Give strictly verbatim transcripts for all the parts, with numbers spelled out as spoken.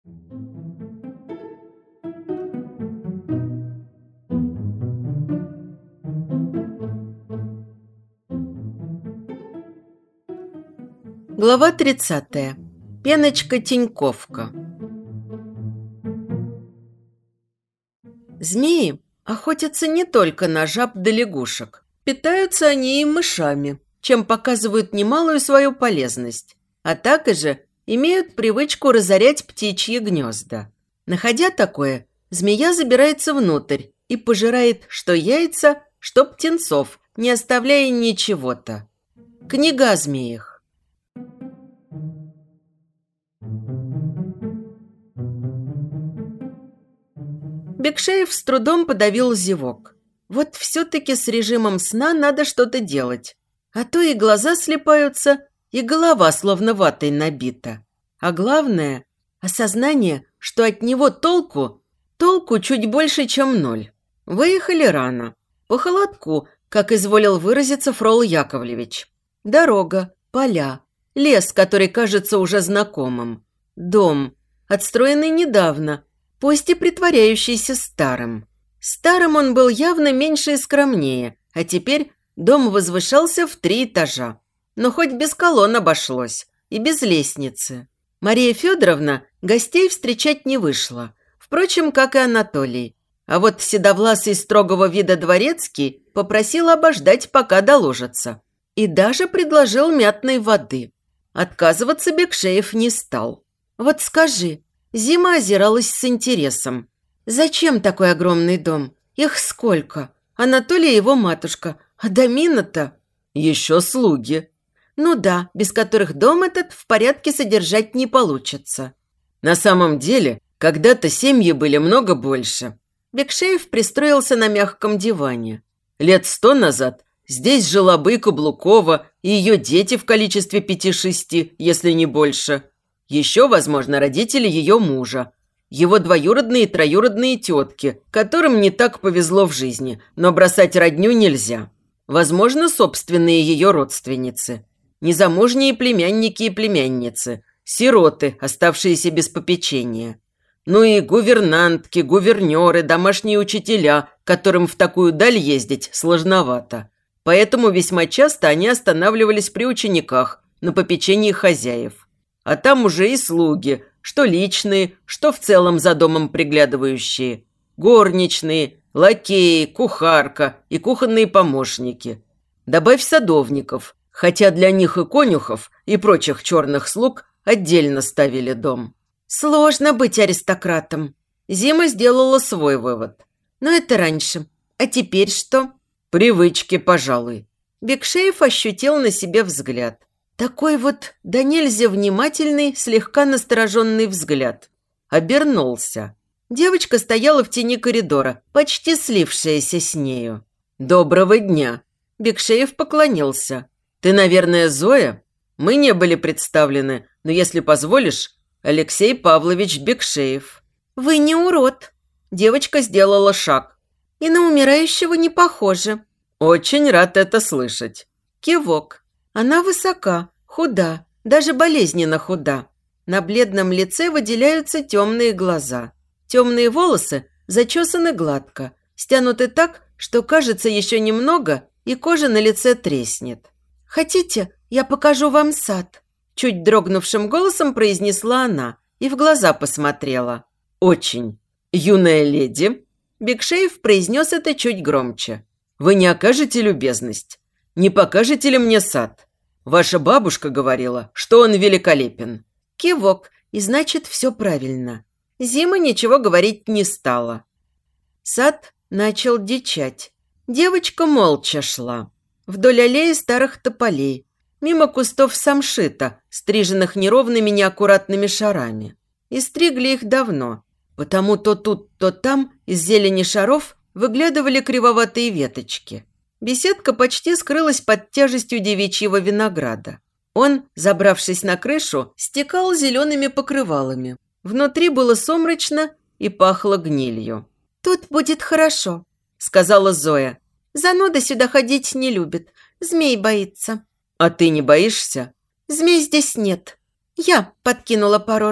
Глава тридцатая. Пеночка-теньковка. Змеи охотятся не только на жаб да лягушек. Питаются они и мышами, чем показывают немалую свою полезность. А также имеют привычку разорять птичьи гнезда. Находя такое, змея забирается внутрь и пожирает что яйца, что птенцов, не оставляя ничего-то. Книга о змеях. Бекшеев с трудом подавил зевок. Вот все-таки с режимом сна надо что-то делать. А то и глаза слипаются, и голова словно ватой набита. А главное – осознание, что от него толку, толку чуть больше, чем ноль. Выехали рано. По холодку, как изволил выразиться Фрол Яковлевич. Дорога, поля, лес, который кажется уже знакомым. Дом, отстроенный недавно, пусть и притворяющийся старым. Старым он был явно меньше и скромнее, а теперь дом возвышался в три этажа. Но хоть без колонн обошлось и без лестницы. Мария Федоровна гостей встречать не вышла, впрочем, как и Анатолий. А вот седовласый строгого вида дворецкий попросил обождать, пока доложатся. И даже предложил мятной воды. Отказываться Бекшеев не стал. Вот скажи, Зима озиралась с интересом. Зачем такой огромный дом? Их сколько? Анатолий и его матушка. А Домина-то? Еще слуги. Ну да, без которых дом этот в порядке содержать не получится. На самом деле, когда-то семьи были много больше. Бекшеев пристроился на мягком диване. Лет сто назад здесь жила Быка Блукова и ее дети в количестве пяти-шести, если не больше. Еще, возможно, родители ее мужа, его двоюродные и троюродные тетки, которым не так повезло в жизни, но бросать родню нельзя. Возможно, собственные ее родственницы, незамужние племянники и племянницы, сироты, оставшиеся без попечения. Ну и гувернантки, гувернеры, домашние учителя, которым в такую даль ездить сложновато. Поэтому весьма часто они останавливались при учениках на попечении хозяев. А там уже и слуги, что личные, что в целом за домом приглядывающие. Горничные, лакеи, кухарка и кухонные помощники. Добавь садовников, хотя для них и конюхов, и прочих черных слуг отдельно ставили дом. Сложно быть аристократом. Зима сделала свой вывод. Но это раньше. А теперь что? Привычки, пожалуй. Бекшеев ощутил на себе взгляд. Такой вот да нельзя внимательный, слегка настороженный взгляд. Обернулся. Девочка стояла в тени коридора, почти слившаяся с нею. «Доброго дня!» Бекшеев поклонился. «Ты, наверное, Зоя? Мы не были представлены, но, если позволишь, Алексей Павлович Бекшеев». «Вы не урод!» Девочка сделала шаг. «И на умирающего не похоже». «Очень рад это слышать». Кивок. Она высока, худа, даже болезненно худа. На бледном лице выделяются темные глаза. Темные волосы зачесаны гладко, стянуты так, что кажется еще немного, и кожа на лице треснет. «Хотите, я покажу вам сад?» Чуть дрогнувшим голосом произнесла она и в глаза посмотрела. «Очень. Юная леди?» Бекшеев произнес это чуть громче. «Вы не окажете любезность? Не покажете ли мне сад? Ваша бабушка говорила, что он великолепен». Кивок, и значит, все правильно. Зима ничего говорить не стала. Сад начал дичать. Девочка молча шла. Вдоль аллеи старых тополей, мимо кустов самшита, стриженных неровными неаккуратными шарами. И стригли их давно, потому то тут, то там из зелени шаров выглядывали кривоватые веточки. Беседка почти скрылась под тяжестью девичьего винограда. Он, забравшись на крышу, стекал зелеными покрывалами. Внутри было сумрачно и пахло гнилью. «Тут будет хорошо», – сказала Зоя. «Зануда сюда ходить не любит, змей боится». «А ты не боишься?» «Змей здесь нет. Я подкинула пару раз,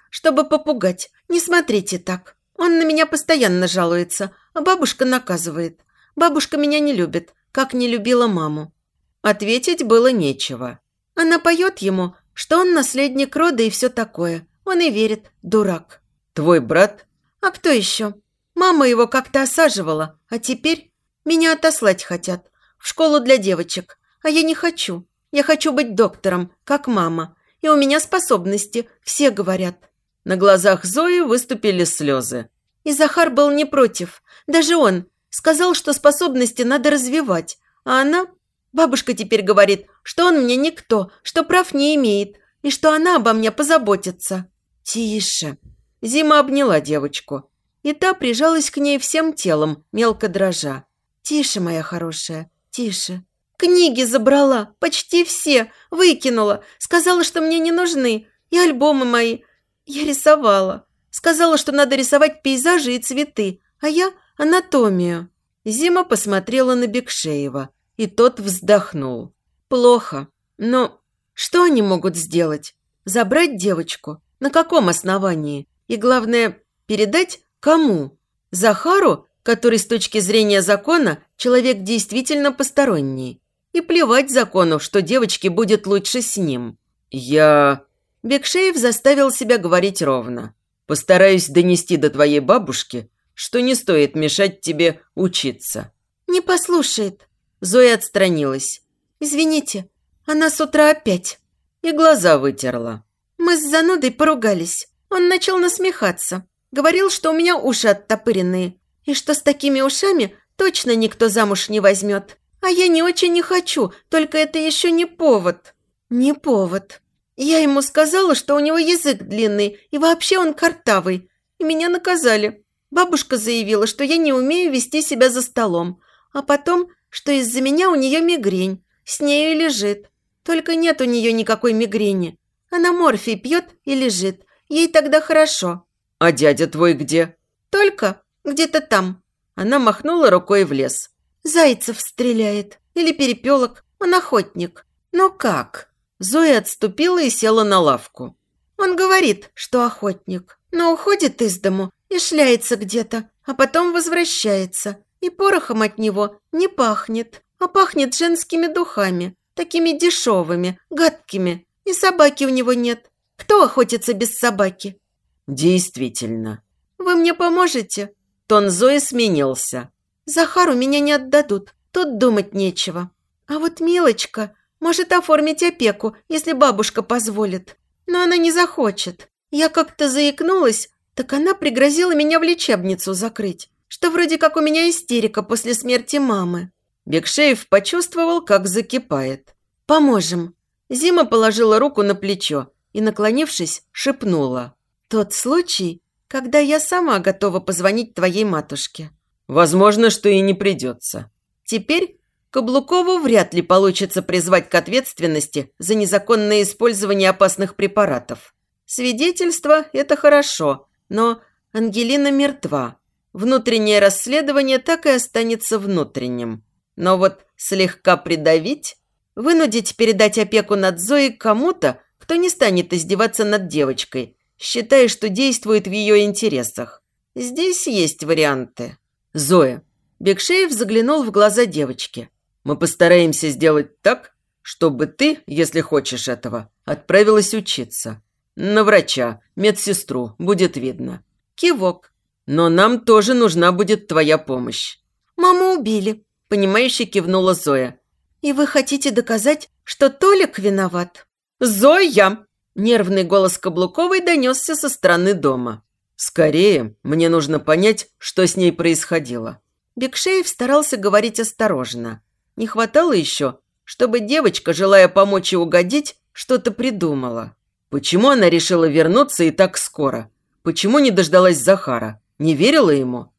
чтобы попугать. Не смотрите так. Он на меня постоянно жалуется, а бабушка наказывает. Бабушка меня не любит, как не любила маму». Ответить было нечего. Она поет ему, что он наследник рода и все такое. Он и верит, дурак. «Твой брат?» «А кто еще? Мама его как-то осаживала, а теперь меня отослать хотят. В школу для девочек. А я не хочу. Я хочу быть доктором, как мама. И у меня способности, все говорят». На глазах Зои выступили слезы. И Захар был не против. Даже он сказал, что способности надо развивать. А она... Бабушка теперь говорит, что он мне никто, что прав не имеет, и что она обо мне позаботится. «Тише». Зима обняла девочку, и та прижалась к ней всем телом, мелко дрожа. «Тише, моя хорошая, тише». «Книги забрала, почти все, выкинула, сказала, что мне не нужны, и альбомы мои. Я рисовала. Сказала, что надо рисовать пейзажи и цветы, а я анатомию». Зима посмотрела на Бекшеева, и тот вздохнул. «Плохо, но что они могут сделать? Забрать девочку? На каком основании? И главное, передать кому? Захару, который с точки зрения закона человек действительно посторонний. И плевать закону, что девочке будет лучше с ним». «Я...» Бекшеев заставил себя говорить ровно. «Постараюсь донести до твоей бабушки, что не стоит мешать тебе учиться». «Не послушает». Зоя отстранилась. «Извините, она с утра опять». И глаза вытерла. «Мы с занудой поругались. Он начал насмехаться. Говорил, что у меня уши оттопыренные, и что с такими ушами точно никто замуж не возьмет. А я не очень не хочу, только это еще не повод». «Не повод». Я ему сказала, что у него язык длинный, и вообще он картавый. И меня наказали. Бабушка заявила, что я не умею вести себя за столом. А потом, что из-за меня у нее мигрень. С нею и лежит. Только нет у нее никакой мигрени. Она морфий пьет и лежит. Ей тогда хорошо». «А дядя твой где?» «Только где-то там». Она махнула рукой в лес. «Зайцев стреляет. Или перепелок. Он охотник». «Ну как?» Зоя отступила и села на лавку. «Он говорит, что охотник, но уходит из дому и шляется где-то, а потом возвращается. И порохом от него не пахнет, а пахнет женскими духами, такими дешевыми, гадкими. И собаки у него нет. Кто охотится без собаки?» «Действительно». «Вы мне поможете?» Тон Зои сменился. «Захару меня не отдадут, тут думать нечего. А вот Милочка может оформить опеку, если бабушка позволит. Но она не захочет. Я как-то заикнулась, так она пригрозила меня в лечебницу закрыть, что вроде как у меня истерика после смерти мамы». Бекшеев почувствовал, как закипает. «Поможем». Зима положила руку на плечо и, наклонившись, шепнула. «Тот случай, когда я сама готова позвонить твоей матушке». «Возможно, что и не придется». Теперь Каблукову вряд ли получится призвать к ответственности за незаконное использование опасных препаратов. Свидетельство – это хорошо, но Ангелина мертва. Внутреннее расследование так и останется внутренним. Но вот слегка придавить, вынудить передать опеку над Зоей кому-то, кто не станет издеваться над девочкой, считая, что действует в ее интересах. Здесь есть варианты. «Зоя». Бекшеев заглянул в глаза девочки. «Мы постараемся сделать так, чтобы ты, если хочешь этого, отправилась учиться. На врача, медсестру, будет видно». Кивок. «Но нам тоже нужна будет твоя помощь». «Маму убили», – понимающе кивнула Зоя. «И вы хотите доказать, что Толик виноват?» «Зоя!» – нервный голос Каблуковой донесся со стороны дома. «Скорее, мне нужно понять, что с ней происходило». Бекшеев старался говорить осторожно. Не хватало еще, чтобы девочка, желая помочь и угодить, что-то придумала. Почему она решила вернуться и так скоро? Почему не дождалась Захара? Не верила ему?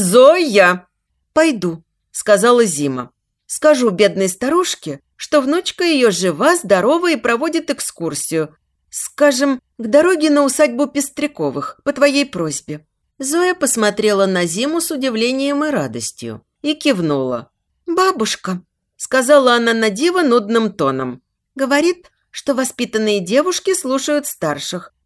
«Зоя!» «Пойду», – сказала Зима. «Скажу бедной старушке, что внучка ее жива, здорова и проводит экскурсию. Скажем, к дороге на усадьбу Пестряковых, по твоей просьбе». Зоя посмотрела на Зиму с удивлением и радостью и кивнула. «Бабушка», – сказала она на диво нудным тоном, – говорит, что воспитанные девушки слушают старших,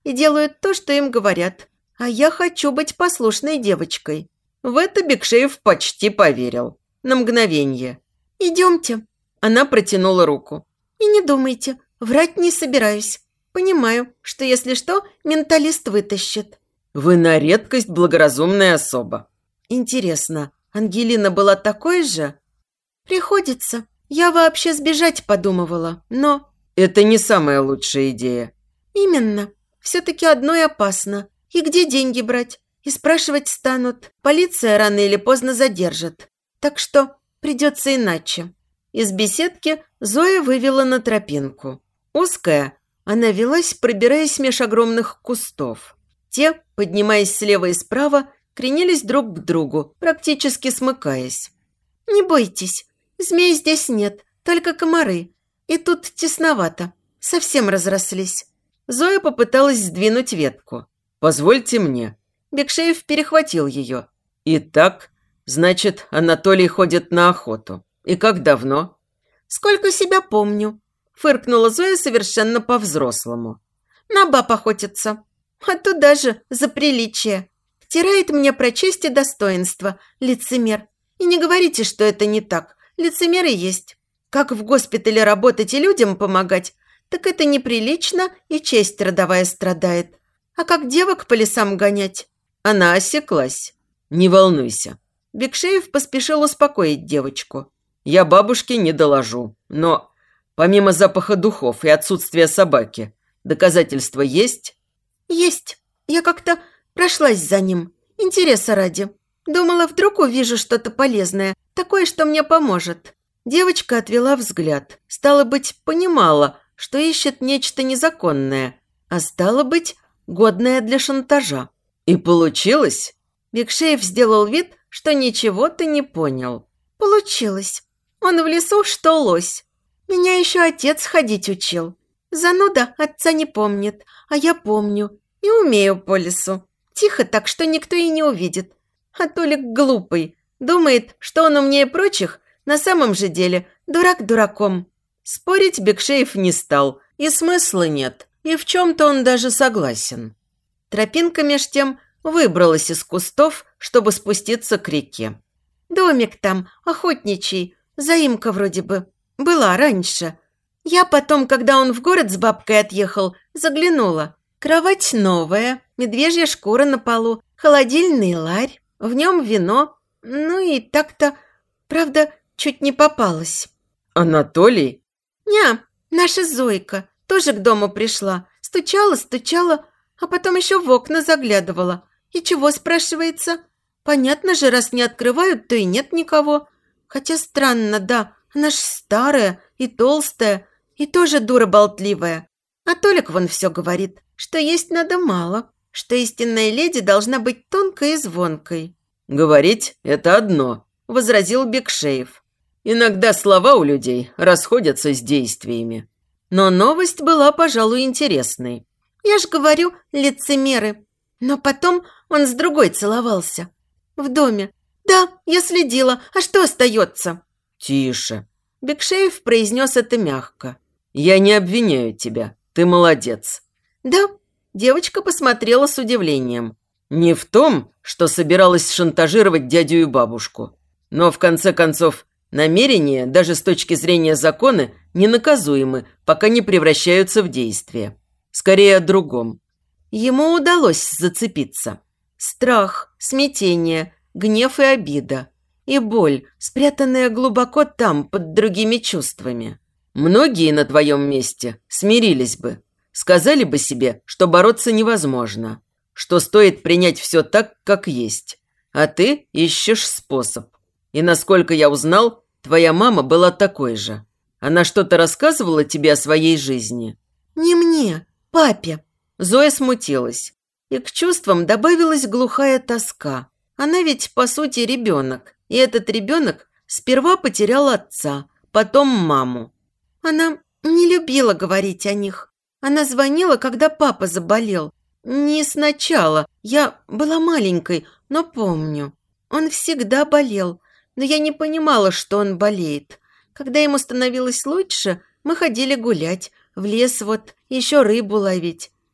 и делают то, что им говорят. А я хочу быть послушной девочкой». В это Бекшеев почти поверил. На мгновение. «Идемте». Она протянула руку. «И не думайте, врать не собираюсь. Понимаю, что если что, менталист вытащит». «Вы на редкость благоразумная особа». «Интересно, Ангелина была такой же?» «Приходится. Я вообще сбежать подумывала, но...» «Это не самая лучшая идея». «Именно. Все-таки одной опасно. И где деньги брать? И спрашивать станут. Полиция рано или поздно задержит. Так что придется иначе». Из беседки Зоя вывела на тропинку. Узкая, она велась, пробираясь меж огромных кустов. Те, поднимаясь слева и справа, кренились друг к другу, практически смыкаясь. «Не бойтесь, змей здесь нет, только комары. И тут тесновато, совсем разрослись». Зоя попыталась сдвинуть ветку. «Позвольте мне». Бекшеев перехватил ее. «Итак, значит, Анатолий ходит на охоту. И как давно?» «Сколько себя помню», – фыркнула Зоя совершенно по-взрослому. «На баб охотится. А туда же за приличие. Втирает мне про честь и достоинство, лицемер. И не говорите, что это не так. Лицемеры есть. Как в госпитале работать и людям помогать, так это неприлично и честь родовая страдает. А как девок по лесам гонять?» Она осеклась. «Не волнуйся». Бекшеев поспешил успокоить девочку. «Я бабушке не доложу, но помимо запаха духов и отсутствия собаки, доказательства есть?» «Есть. Я как-то прошлась за ним. Интереса ради. Думала, вдруг увижу что-то полезное, такое, что мне поможет». Девочка отвела взгляд. Стало быть, понимала, что ищет нечто незаконное, а стало быть, годное для шантажа. «И получилось?» Бекшеев сделал вид, что ничего-то не понял. «Получилось. Он в лесу, что лось. Меня еще отец ходить учил. Зануда отца не помнит, а я помню и умею по лесу. Тихо так, что никто и не увидит. А Толик глупый, думает, что он умнее прочих, на самом же деле дурак дураком». Спорить Бекшеев не стал, и смысла нет, и в чем-то он даже согласен. Тропинка меж тем выбралась из кустов, чтобы спуститься к реке. «Домик там, охотничий, заимка вроде бы. Была раньше. Я потом, когда он в город с бабкой отъехал, заглянула. Кровать новая, медвежья шкура на полу, холодильный ларь, в нем вино. Ну и так-то, правда, чуть не попалась». «Анатолий?» «Ня, наша Зойка тоже к дому пришла. Стучала, стучала, а потом еще в окна заглядывала. И чего, спрашивается? Понятно же, раз не открывают, то и нет никого. Хотя странно, да, она ж старая и толстая, и тоже дура болтливая. А Толик вон все говорит, что есть надо мало, что истинная леди должна быть тонкой и звонкой». «Говорить – это одно», – возразил Бекшеев. «Иногда слова у людей расходятся с действиями». Но новость была, пожалуй, интересной. «Я ж говорю, лицемеры. Но потом он с другой целовался. В доме. Да, я следила. А что остается?» «Тише». Бекшеев произнес это мягко. «Я не обвиняю тебя. Ты молодец». «Да?» Девочка посмотрела с удивлением. «Не в том, что собиралась шантажировать дядю и бабушку. Но, в конце концов, намерения, даже с точки зрения закона, ненаказуемы, пока не превращаются в действие. Скорее о другом». Ему удалось зацепиться. Страх, смятение, гнев и обида. И боль, спрятанная глубоко там, под другими чувствами. Многие на твоем месте смирились бы. Сказали бы себе, что бороться невозможно. Что стоит принять все так, как есть. А ты ищешь способ. И насколько я узнал, твоя мама была такой же. Она что-то рассказывала тебе о своей жизни?» «Не мне, папе». Зоя смутилась. И к чувствам добавилась глухая тоска. Она ведь, по сути, ребенок. И этот ребенок сперва потерял отца, потом маму. Она не любила говорить о них. Она звонила, когда папа заболел. Не сначала. Я была маленькой, но помню. Он всегда болел, но я не понимала, что он болеет. Когда ему становилось лучше, мы ходили гулять, в лес вот, еще рыбу ловить.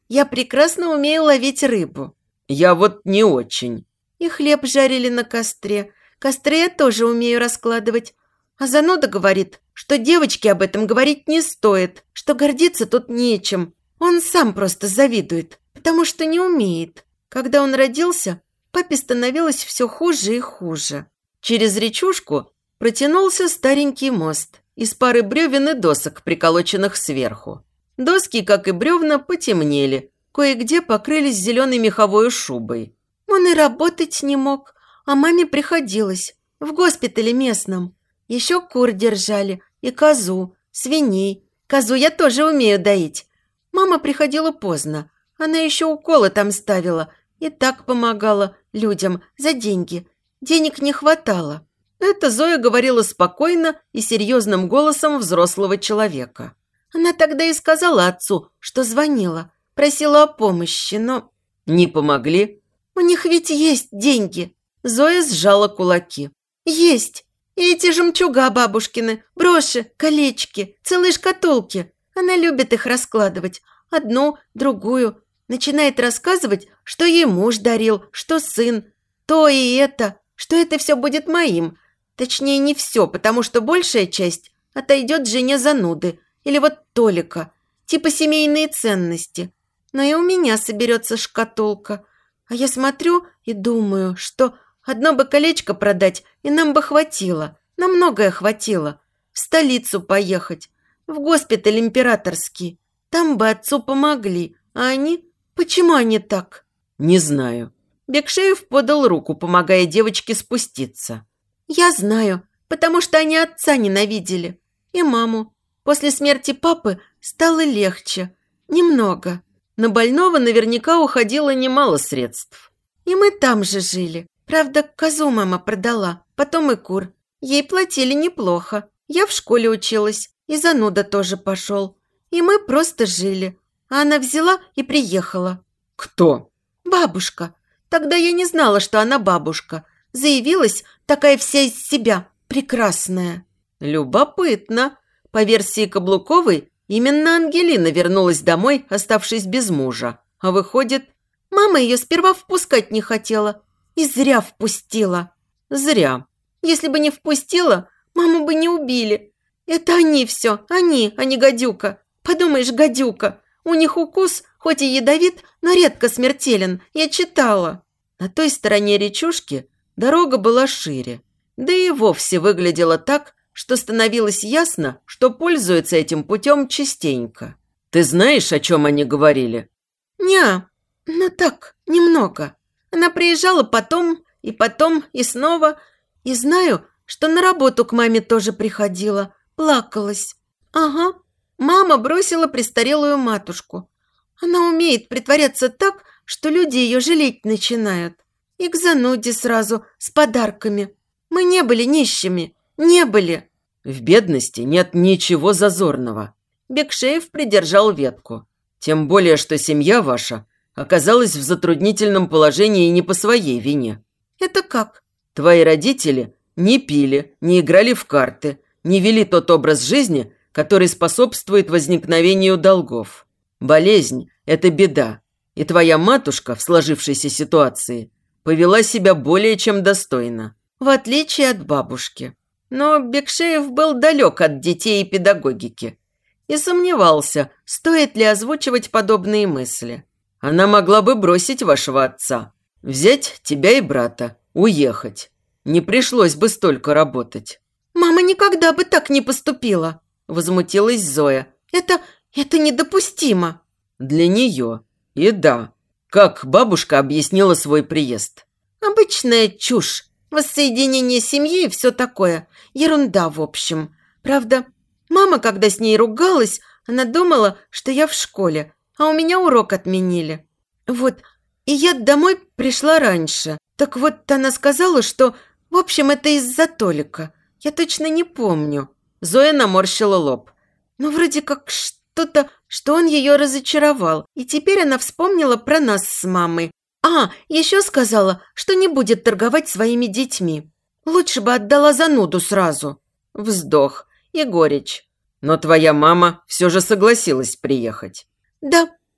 Я прекрасно умею ловить рыбу. Я вот не очень. И хлеб жарили на костре. Костры я тоже умею раскладывать. А зануда говорит, что девочке об этом говорить не стоит, что гордиться тут нечем. Он сам просто завидует, потому что не умеет. Когда он родился, папе становилось все хуже и хуже. Через речушку протянулся старенький мост из пары бревен и досок, приколоченных сверху. Доски, как и бревна, потемнели, кое-где покрылись зеленой меховой шубой. Он и работать не мог, а маме приходилось, в госпитале местном. Еще кур держали и козу, свиней. Козу я тоже умею доить. Мама приходила поздно, она еще уколы там ставила и так помогала людям за деньги. Денег не хватало. Это Зоя говорила спокойно и серьезным голосом взрослого человека. Она тогда и сказала отцу, что звонила, просила о помощи, но... Не помогли? У них ведь есть деньги. Зоя сжала кулаки. Есть. И эти жемчуга бабушкины, броши, колечки, целые шкатулки. Она любит их раскладывать. Одну, другую. Начинает рассказывать, что ей муж дарил, что сын. То и это, что это все будет моим. Точнее, не все, потому что большая часть отойдет жене зануды. Или вот Толика. Типа семейные ценности. Но и у меня соберется шкатулка. А я смотрю и думаю, что одно бы колечко продать, и нам бы хватило. На многое хватило. В столицу поехать. В госпиталь императорский. Там бы отцу помогли. А они... Почему они так? Не знаю. Бекшеев подал руку, помогая девочке спуститься. Я знаю, потому что они отца ненавидели. И маму. После смерти папы стало легче. Немного. На больного наверняка уходило немало средств. И мы там же жили. Правда, козу мама продала, потом и кур. Ей платили неплохо. Я в школе училась, и зануда тоже пошел. И мы просто жили. А она взяла и приехала. Кто? Бабушка. Тогда я не знала, что она бабушка. Заявилась такая вся из себя, прекрасная. Любопытно. По версии Каблуковой, именно Ангелина вернулась домой, оставшись без мужа. А выходит, мама ее сперва впускать не хотела. И зря впустила. Зря. Если бы не впустила, маму бы не убили. Это они все, они, а не гадюка. Подумаешь, гадюка. У них укус, хоть и ядовит, но редко смертелен. Я читала. На той стороне речушки дорога была шире. Да и вовсе выглядела так, что становилось ясно, что пользуются этим путем частенько. Ты знаешь, о чем они говорили? Неа, ну так, немного. Она приезжала потом, и потом, и снова. И знаю, что на работу к маме тоже приходила, плакалась. Ага, мама бросила престарелую матушку. Она умеет притворяться так, что люди ее жалеть начинают. И к зануде сразу, с подарками. Мы не были нищими, не были. В бедности нет ничего зазорного. Бекшеев придержал ветку. Тем более, что семья ваша оказалась в затруднительном положении не по своей вине. Это как? Твои родители не пили, не играли в карты, не вели тот образ жизни, который способствует возникновению долгов. Болезнь – это беда, и твоя матушка в сложившейся ситуации повела себя более чем достойно. В отличие от бабушки. Но Бекшеев был далек от детей и педагогики и сомневался, стоит ли озвучивать подобные мысли. Она могла бы бросить вашего отца, взять тебя и брата, уехать. Не пришлось бы столько работать. «Мама никогда бы так не поступила», – возмутилась Зоя. «Это... это недопустимо». Для нее. И да. Как бабушка объяснила свой приезд? «Обычная чушь. Воссоединение семьи и все такое. Ерунда, в общем. Правда, мама, когда с ней ругалась, она думала, что я в школе, а у меня урок отменили. Вот, и я домой пришла раньше. Так вот, она сказала, что, в общем, это из-за Толика. Я точно не помню». Зоя наморщила лоб. «Ну, вроде как что-то, что он ее разочаровал, и теперь она вспомнила про нас с мамой. А, еще сказала, что не будет торговать своими детьми. Лучше бы отдала зануду сразу». Вздох и горечь. Но твоя мама все же согласилась приехать. «Да,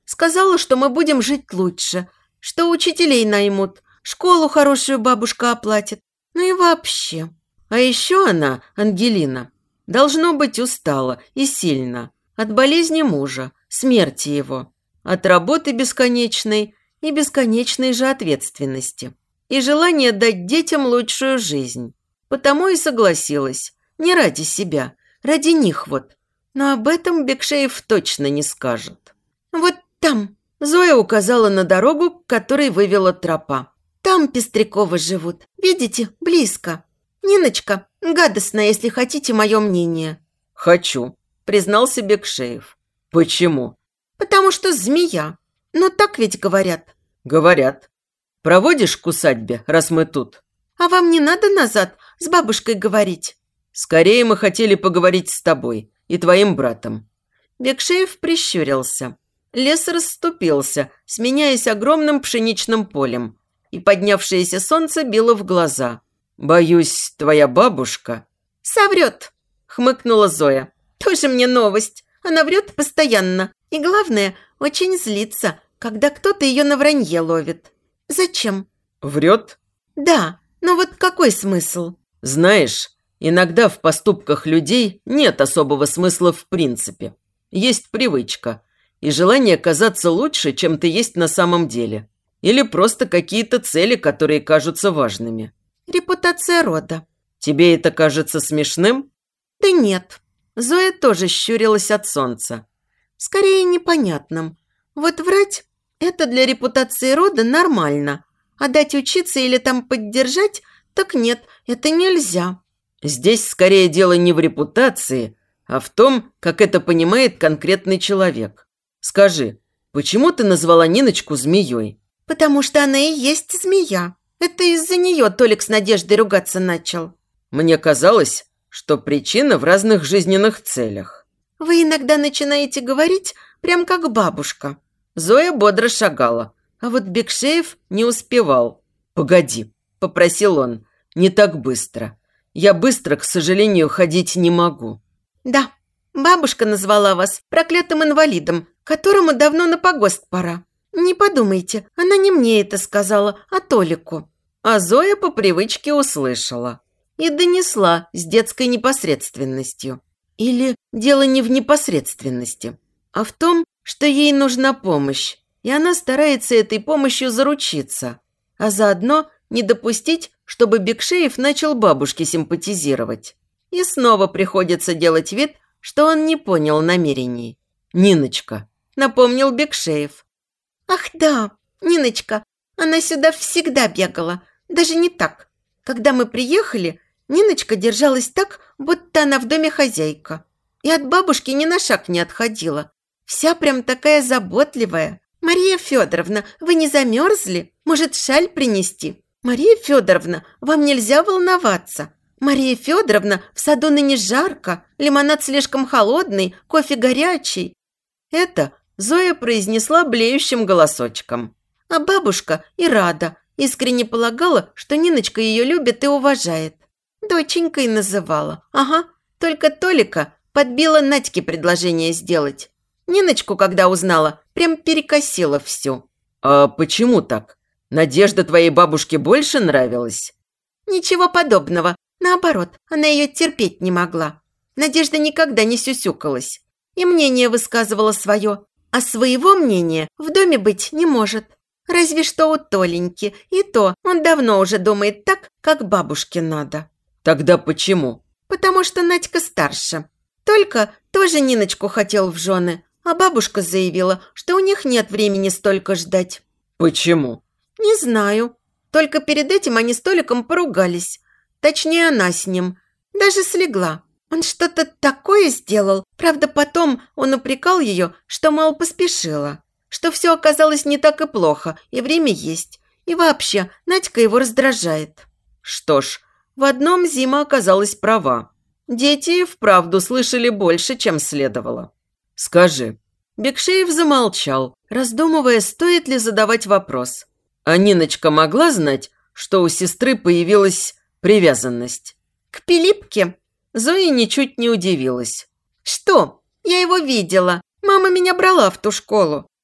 Сказала, что мы будем жить лучше, что учителей наймут, школу хорошую бабушка оплатит. Ну и вообще. А еще она, Ангелина, должно быть устала и сильно от болезни мужа, смерти его, от работы бесконечной и бесконечной же ответственности, и желания дать детям лучшую жизнь. Потому и согласилась. Не ради себя, ради них вот. Но об этом Бекшеев точно не скажет. Вот там. Зоя указала на дорогу, к которой вывела тропа. Там Пестряковы живут. Видите, близко. Ниночка, гадостная, если хотите мое мнение. Хочу, признался Бекшеев. Почему? Потому что змея. Но так ведь говорят. Говорят. Проводишь к усадьбе, раз мы тут? А вам не надо назад с бабушкой говорить? Скорее мы хотели поговорить с тобой и твоим братом. Бекшеев прищурился. Лес расступился, сменяясь огромным пшеничным полем, и поднявшееся солнце било в глаза. «Боюсь, твоя бабушка...» «Соврет», – хмыкнула Зоя. «Тоже мне новость. Она врет постоянно. И главное, очень злится, когда кто-то ее на вранье ловит. Зачем?» «Врет?» «Да, но вот какой смысл?» «Знаешь, иногда в поступках людей нет особого смысла в принципе. Есть привычка и желание казаться лучше, чем ты есть на самом деле. Или просто какие-то цели, которые кажутся важными». «Репутация рода». «Тебе это кажется смешным?» «Да нет». Зоя тоже щурилась от солнца. «Скорее непонятным. Вот врать – это для репутации рода нормально. А дать учиться или там поддержать – так нет, это нельзя». «Здесь скорее дело не в репутации, а в том, как это понимает конкретный человек. Скажи, почему ты назвала Ниночку змеей?» «Потому что она и есть змея. Это из-за нее Толик с Надеждой ругаться начал». «Мне казалось, что причина в разных жизненных целях». «Вы иногда начинаете говорить, прям как бабушка». Зоя бодро шагала, а вот Бекшеев не успевал. «Погоди», – попросил он, – «не так быстро. Я быстро, к сожалению, ходить не могу». «Да, бабушка назвала вас проклятым инвалидом, которому давно на погост пора. Не подумайте, она не мне это сказала, а Толику». А Зоя по привычке услышала и донесла с детской непосредственностью. Или дело не в непосредственности, а в том, что ей нужна помощь, и она старается этой помощью заручиться, а заодно не допустить, чтобы Бекшеев начал бабушке симпатизировать. И снова приходится делать вид, что он не понял намерений. «Ниночка», – напомнил Бекшеев. «Ах да, Ниночка, она сюда всегда бегала, даже не так. Когда мы приехали, Ниночка держалась так, будто она в доме хозяйка. И от бабушки ни на шаг не отходила. Вся прям такая заботливая. Мария Федоровна, вы не замерзли? Может, шаль принести? Мария Федоровна, вам нельзя волноваться. Мария Федоровна, в саду ныне жарко, лимонад слишком холодный, кофе горячий». Это Зоя произнесла блеющим голосочком. А бабушка и рада, искренне полагала, что Ниночка ее любит и уважает. Доченькой называла. Ага, только Толика подбила Надьке предложение сделать. Ниночку, когда узнала, прям перекосила всю. «А почему так? Надежда твоей бабушке больше нравилась?» «Ничего подобного. Наоборот, она ее терпеть не могла. Надежда никогда не сюсюкалась. И мнение высказывала свое. А своего мнения в доме быть не может. Разве что у Толеньки. И то он давно уже думает так, как бабушке надо». «Тогда почему?» «Потому что Надька старше. Только тоже Ниночку хотел в жены, а бабушка заявила, что у них нет времени столько ждать». «Почему?» «Не знаю. Только перед этим они с Толиком поругались. Точнее, она с ним. Даже слегла. Он что-то такое сделал. Правда, потом он упрекал ее, что, мол, поспешила. Что все оказалось не так и плохо, и время есть. И вообще, Надька его раздражает». Что ж, в одном Зима оказалась права. Дети и вправду слышали больше, чем следовало. «Скажи». Бекшеев замолчал, раздумывая, стоит ли задавать вопрос. А Ниночка могла знать, что у сестры появилась привязанность? «К Пилипке?» Зоя ничуть не удивилась. «Что? Я его видела. Мама меня брала в ту школу.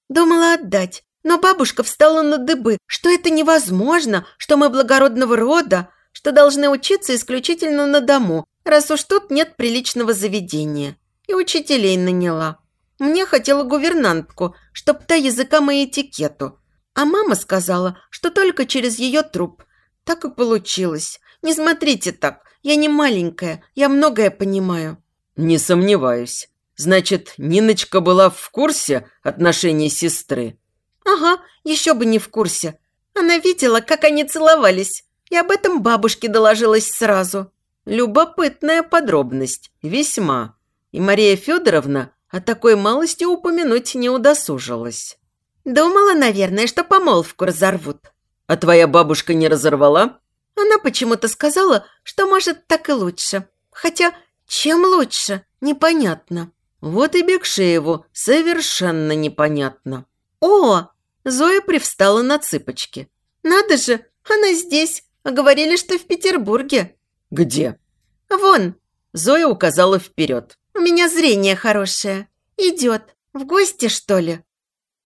Думала отдать, но бабушка встала на дыбы, что это невозможно, что мы благородного рода, что должны учиться исключительно на дому, раз уж тут нет приличного заведения. И учителей наняла. Мне хотела гувернантку, чтоб та языкам и этикету. А мама сказала, что только через ее труп. Так и получилось. Не смотрите так, я не маленькая, я многое понимаю. Не сомневаюсь. Значит, Ниночка была в курсе отношений сестры? Ага, еще бы не в курсе. Она видела, как они целовались, и об этом бабушке доложилась сразу. Любопытная подробность, весьма. И Мария Федоровна о такой малости упомянуть не удосужилась. Думала, наверное, что помолвку разорвут. А твоя бабушка не разорвала? Она почему-то сказала, что может так и лучше. Хотя, чем лучше, непонятно. Вот и Бекшееву совершенно непонятно. О! Зоя привстала на цыпочки. Надо же, она здесь. А говорили, что в Петербурге. Где? Вон. Зоя указала вперед. У меня зрение хорошее. Идет. В гости, что ли?